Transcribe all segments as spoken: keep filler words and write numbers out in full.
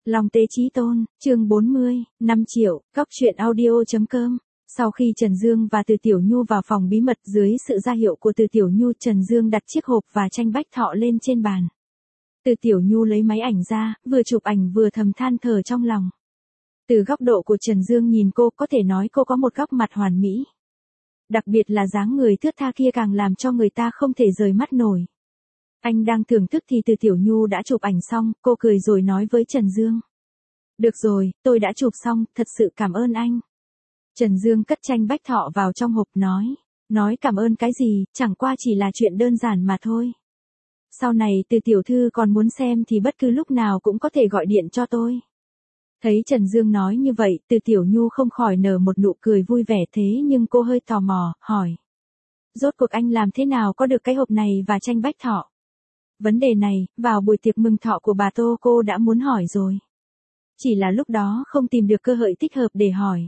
Long Tế Chí Tôn, chương bốn mươi, năm triệu, Cóc truyện audio.com. Sau khi Trần Dương và Từ Tiểu Nhu vào phòng bí mật dưới sự ra hiệu của Từ Tiểu Nhu, Trần Dương đặt chiếc hộp và tranh bách thọ lên trên bàn. Từ Tiểu Nhu lấy máy ảnh ra, vừa chụp ảnh vừa thầm than thở trong lòng. Từ góc độ của Trần Dương nhìn cô, có thể nói cô có một góc mặt hoàn mỹ. Đặc biệt là dáng người thướt tha kia càng làm cho người ta không thể rời mắt nổi. Anh đang thưởng thức thì Từ Tiểu Nhu đã chụp ảnh xong, cô cười rồi nói với Trần Dương. Được rồi, tôi đã chụp xong, thật sự cảm ơn anh. Trần Dương cất tranh bách thọ vào trong hộp nói. Nói cảm ơn cái gì, chẳng qua chỉ là chuyện đơn giản mà thôi. Sau này Từ tiểu thư còn muốn xem thì bất cứ lúc nào cũng có thể gọi điện cho tôi. Thấy Trần Dương nói như vậy, Từ Tiểu Nhu không khỏi nở một nụ cười vui vẻ, thế nhưng cô hơi tò mò, hỏi. Rốt cuộc anh làm thế nào có được cái hộp này và tranh bách thọ? Vấn đề này, vào buổi tiệc mừng thọ của bà Tô cô đã muốn hỏi rồi. Chỉ là lúc đó không tìm được cơ hội thích hợp để hỏi.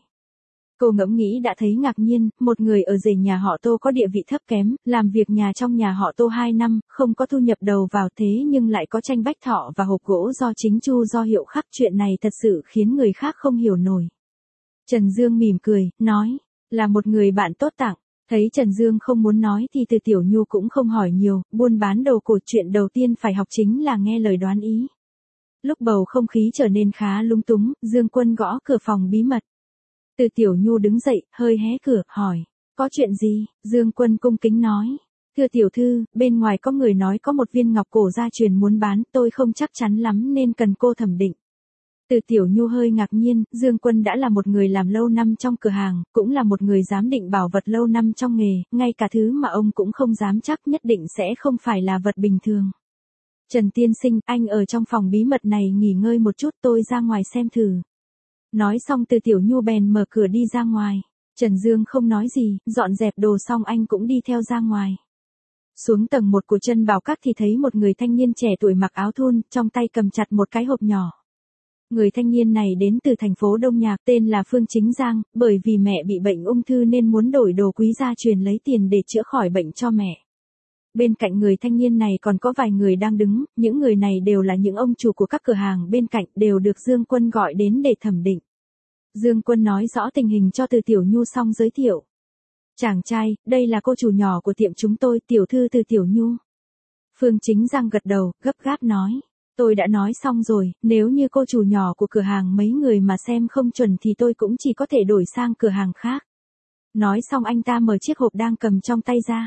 Cô ngẫm nghĩ đã thấy ngạc nhiên, một người ở rể nhà họ Tô có địa vị thấp kém, làm việc nhà trong nhà họ Tô hai năm, không có thu nhập đầu vào thế nhưng lại có tranh bách thọ và hộp gỗ do chính Chu Do Hiệu khắc, chuyện này thật sự khiến người khác không hiểu nổi. Trần Dương mỉm cười, nói, là một người bạn tốt tặng. Thấy Trần Dương không muốn nói thì Từ Tiểu Nhu cũng không hỏi nhiều, buôn bán đồ cổ, chuyện đầu tiên phải học chính là nghe lời đoán ý. Lúc bầu không khí trở nên khá lung túng, Dương Quân gõ cửa phòng bí mật. Từ Tiểu Nhu đứng dậy, hơi hé cửa, hỏi, có chuyện gì? Dương Quân cung kính nói, thưa tiểu thư, bên ngoài có người nói có một viên ngọc cổ gia truyền muốn bán, tôi không chắc chắn lắm nên cần cô thẩm định. Từ Tiểu Nhu hơi ngạc nhiên, Dương Quân đã là một người làm lâu năm trong cửa hàng, cũng là một người giám định bảo vật lâu năm trong nghề, ngay cả thứ mà ông cũng không dám chắc nhất định sẽ không phải là vật bình thường. Trần tiên sinh, anh ở trong phòng bí mật này nghỉ ngơi một chút, tôi ra ngoài xem thử. Nói xong Từ Tiểu Nhu bèn mở cửa đi ra ngoài. Trần Dương không nói gì, dọn dẹp đồ xong anh cũng đi theo ra ngoài. Xuống tầng một của Trân Bảo Các thì thấy một người thanh niên trẻ tuổi mặc áo thun, trong tay cầm chặt một cái hộp nhỏ. Người thanh niên này đến từ thành phố Đông Nhạc, tên là Phương Chính Giang, bởi vì mẹ bị bệnh ung thư nên muốn đổi đồ quý gia truyền lấy tiền để chữa khỏi bệnh cho mẹ. Bên cạnh người thanh niên này còn có vài người đang đứng, những người này đều là những ông chủ của các cửa hàng bên cạnh, đều được Dương Quân gọi đến để thẩm định. Dương Quân nói rõ tình hình cho Từ Tiểu Nhu xong giới thiệu. Chàng trai, đây là cô chủ nhỏ của tiệm chúng tôi, tiểu thư Từ Tiểu Nhu. Phương Chính Giang gật đầu, gấp gáp nói. Tôi đã nói xong rồi, nếu như cô chủ nhỏ của cửa hàng mấy người mà xem không chuẩn thì tôi cũng chỉ có thể đổi sang cửa hàng khác. Nói xong anh ta mở chiếc hộp đang cầm trong tay ra.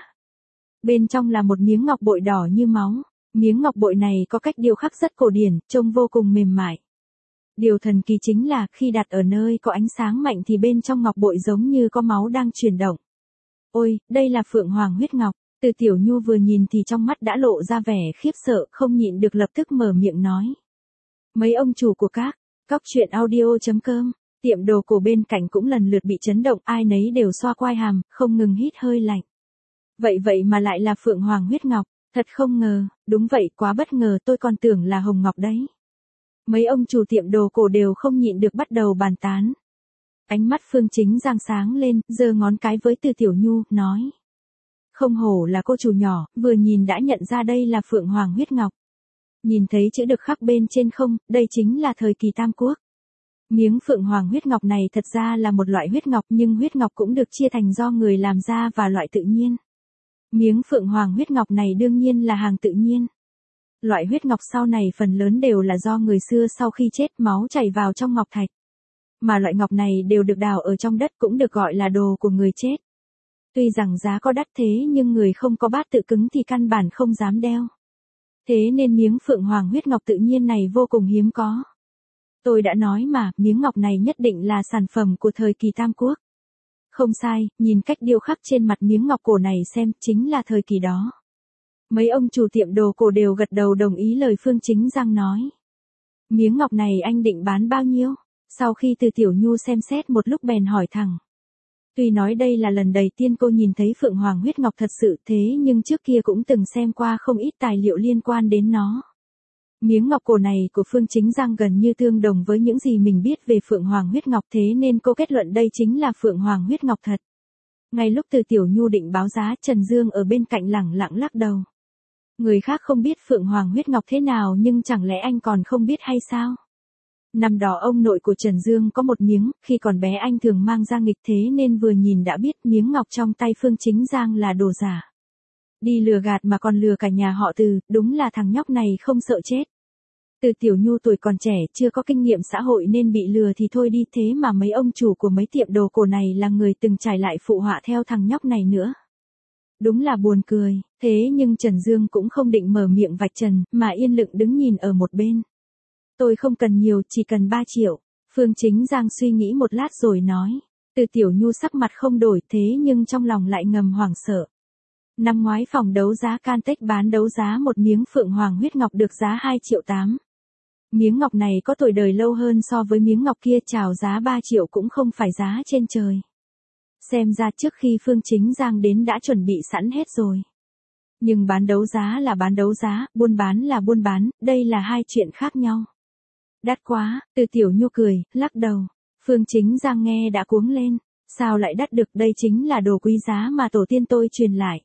Bên trong là một miếng ngọc bội đỏ như máu. Miếng ngọc bội này có cách điêu khắc rất cổ điển, trông vô cùng mềm mại. Điều thần kỳ chính là khi đặt ở nơi có ánh sáng mạnh thì bên trong ngọc bội giống như có máu đang chuyển động. Ôi, đây là Phượng Hoàng huyết ngọc. Từ Tiểu Nhu vừa nhìn thì trong mắt đã lộ ra vẻ khiếp sợ, không nhịn được lập tức mở miệng nói. Mấy ông chủ của các, Cóc truyện audio.com, tiệm đồ cổ bên cạnh cũng lần lượt bị chấn động, ai nấy đều xoa quai hàm, không ngừng hít hơi lạnh. Vậy vậy mà lại là Phượng Hoàng huyết ngọc, thật không ngờ, đúng vậy, quá bất ngờ, tôi còn tưởng là hồng ngọc đấy. Mấy ông chủ tiệm đồ cổ đều không nhịn được bắt đầu bàn tán. Ánh mắt Phương Chính Giang sáng lên, giơ ngón cái với Từ Tiểu Nhu, nói. Không hổ là cô chủ nhỏ, vừa nhìn đã nhận ra đây là Phượng Hoàng huyết ngọc. Nhìn thấy chữ được khắc bên trên không, đây chính là thời kỳ Tam Quốc. Miếng Phượng Hoàng huyết ngọc này thật ra là một loại huyết ngọc, nhưng huyết ngọc cũng được chia thành do người làm ra và loại tự nhiên. Miếng Phượng Hoàng huyết ngọc này đương nhiên là hàng tự nhiên. Loại huyết ngọc sau này phần lớn đều là do người xưa sau khi chết máu chảy vào trong ngọc thạch. Mà loại ngọc này đều được đào ở trong đất, cũng được gọi là đồ của người chết. Tuy rằng giá có đắt thế nhưng người không có bát tự cứng thì căn bản không dám đeo. Thế nên miếng Phượng Hoàng huyết ngọc tự nhiên này vô cùng hiếm có. Tôi đã nói mà, miếng ngọc này nhất định là sản phẩm của thời kỳ Tam Quốc. Không sai, nhìn cách điêu khắc trên mặt miếng ngọc cổ này xem, chính là thời kỳ đó. Mấy ông chủ tiệm đồ cổ đều gật đầu đồng ý lời Phương Chính Giang nói. Miếng ngọc này anh định bán bao nhiêu? Sau khi Từ Tiểu Nhu xem xét một lúc bèn hỏi thẳng. Tuy nói đây là lần đầu tiên cô nhìn thấy Phượng Hoàng huyết ngọc thật sự, thế nhưng trước kia cũng từng xem qua không ít tài liệu liên quan đến nó. Miếng ngọc cổ này của Phương Chính Giang gần như tương đồng với những gì mình biết về Phượng Hoàng huyết ngọc, thế nên cô kết luận đây chính là Phượng Hoàng huyết ngọc thật. Ngay lúc Từ Tiểu Nhu định báo giá, Trần Dương ở bên cạnh lẳng lặng lắc đầu. Người khác không biết Phượng Hoàng huyết ngọc thế nào nhưng chẳng lẽ anh còn không biết hay sao? Năm đó ông nội của Trần Dương có một miếng, khi còn bé anh thường mang ra nghịch thế nên vừa nhìn đã biết miếng ngọc trong tay Phương Chính Giang là đồ giả. Đi lừa gạt mà còn lừa cả nhà họ Từ, đúng là thằng nhóc này không sợ chết. Từ Tiểu Nhu tuổi còn trẻ, chưa có kinh nghiệm xã hội nên bị lừa thì thôi đi, thế mà mấy ông chủ của mấy tiệm đồ cổ này là người từng trải lại phụ họa theo thằng nhóc này nữa. Đúng là buồn cười, thế nhưng Trần Dương cũng không định mở miệng vạch trần, mà yên lặng đứng nhìn ở một bên. Tôi không cần nhiều, chỉ cần ba triệu. Phương Chính Giang suy nghĩ một lát rồi nói. Từ Tiểu Nhu sắc mặt không đổi, thế nhưng trong lòng lại ngầm hoảng sợ. Năm ngoái phòng đấu giá Cantech bán đấu giá một miếng phượng hoàng huyết ngọc được giá hai triệu tám. Miếng ngọc này có tuổi đời lâu hơn so với miếng ngọc kia, chào giá ba triệu cũng không phải giá trên trời. Xem ra trước khi Phương Chính Giang đến đã chuẩn bị sẵn hết rồi. Nhưng bán đấu giá là bán đấu giá, buôn bán là buôn bán, đây là hai chuyện khác nhau. Đắt quá, Từ Tiểu Nhu cười, lắc đầu. Phương Chính Giang nghe đã cuống lên. Sao lại đắt được, đây chính là đồ quý giá mà tổ tiên tôi truyền lại.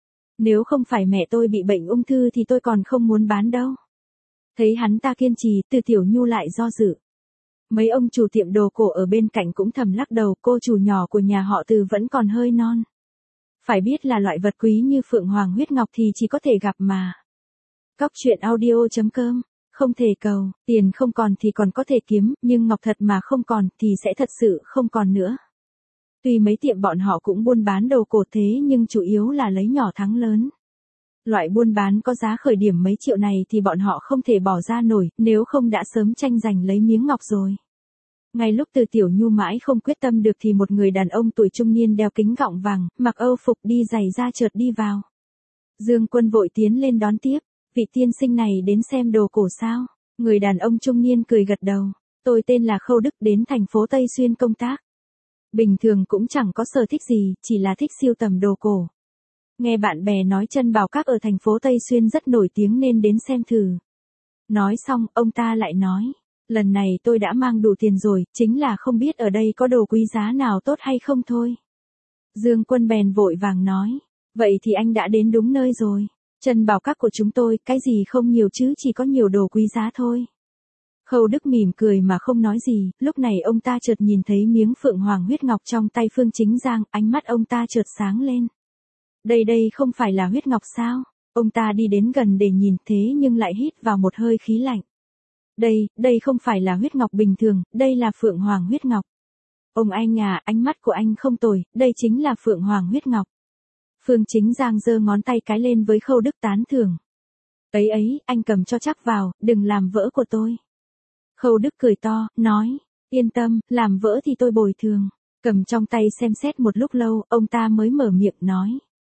Nếu không phải mẹ tôi bị bệnh ung thư thì tôi còn không muốn bán đâu. Thấy hắn ta kiên trì, Từ Tiểu Nhu lại do dự. Mấy ông chủ tiệm đồ cổ ở bên cạnh cũng thầm lắc đầu, cô chủ nhỏ của nhà họ Từ vẫn còn hơi non. Phải biết là loại vật quý như phượng hoàng huyết ngọc thì chỉ có thể gặp mà. Cóc truyện audio chấm com. Không thể cầu, tiền không còn thì còn có thể kiếm, nhưng ngọc thật mà không còn thì sẽ thật sự không còn nữa. Tuy mấy tiệm bọn họ cũng buôn bán đồ cổ thế nhưng chủ yếu là lấy nhỏ thắng lớn. Loại buôn bán có giá khởi điểm mấy triệu này thì bọn họ không thể bỏ ra nổi, nếu không đã sớm tranh giành lấy miếng ngọc rồi. Ngay lúc Từ Tiểu Nhu mãi không quyết tâm được thì một người đàn ông tuổi trung niên đeo kính gọng vàng, mặc âu phục đi giày da chợt đi vào. Dương Quân vội tiến lên đón tiếp. Vị tiên sinh này đến xem đồ cổ sao? Người đàn ông trung niên cười gật đầu. Tôi tên là Khâu Đức, đến thành phố Tây Xuyên công tác. Bình thường cũng chẳng có sở thích gì, chỉ là thích sưu tầm đồ cổ. Nghe bạn bè nói chân bảo các ở thành phố Tây Xuyên rất nổi tiếng nên đến xem thử. Nói xong, ông ta lại nói. Lần này tôi đã mang đủ tiền rồi, chính là không biết ở đây có đồ quý giá nào tốt hay không thôi. Dương Quân bèn vội vàng nói. Vậy thì anh đã đến đúng nơi rồi. Chân bảo các của chúng tôi, cái gì không nhiều chứ chỉ có nhiều đồ quý giá thôi. Khâu Đức mỉm cười mà không nói gì, lúc này ông ta chợt nhìn thấy miếng phượng hoàng huyết ngọc trong tay Phương Chính Giang, ánh mắt ông ta chợt sáng lên. Đây đây không phải là huyết ngọc sao? Ông ta đi đến gần để nhìn thế nhưng lại hít vào một hơi khí lạnh. Đây, đây không phải là huyết ngọc bình thường, đây là phượng hoàng huyết ngọc. Ông anh à, ánh mắt của anh không tồi, đây chính là phượng hoàng huyết ngọc. Phương Chính Giang giơ ngón tay cái lên với Khâu Đức tán thưởng. Ấy ấy, anh cầm cho chắc vào, đừng làm vỡ của tôi. Khâu Đức cười to, nói, yên tâm, làm vỡ thì tôi bồi thường. Cầm trong tay xem xét một lúc lâu, ông ta mới mở miệng nói.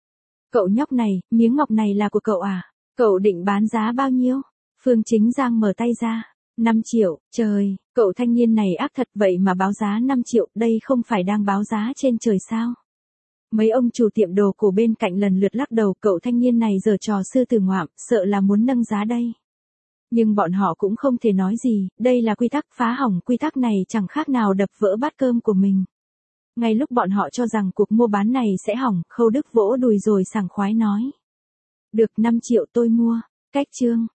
Cậu nhóc này, miếng ngọc này là của cậu à? Cậu định bán giá bao nhiêu? Phương Chính Giang mở tay ra. năm triệu, trời, cậu thanh niên này ác thật, vậy mà báo giá năm triệu, đây không phải đang báo giá trên trời sao? Mấy ông chủ tiệm đồ cổ bên cạnh lần lượt lắc đầu, cậu thanh niên này giở trò sư tử ngoạm, sợ là muốn nâng giá đây. Nhưng bọn họ cũng không thể nói gì, đây là quy tắc, phá hỏng quy tắc này chẳng khác nào đập vỡ bát cơm của mình. Ngay lúc bọn họ cho rằng cuộc mua bán này sẽ hỏng, Khâu Đức vỗ đùi rồi sảng khoái nói. Được năm triệu tôi mua, cách chương.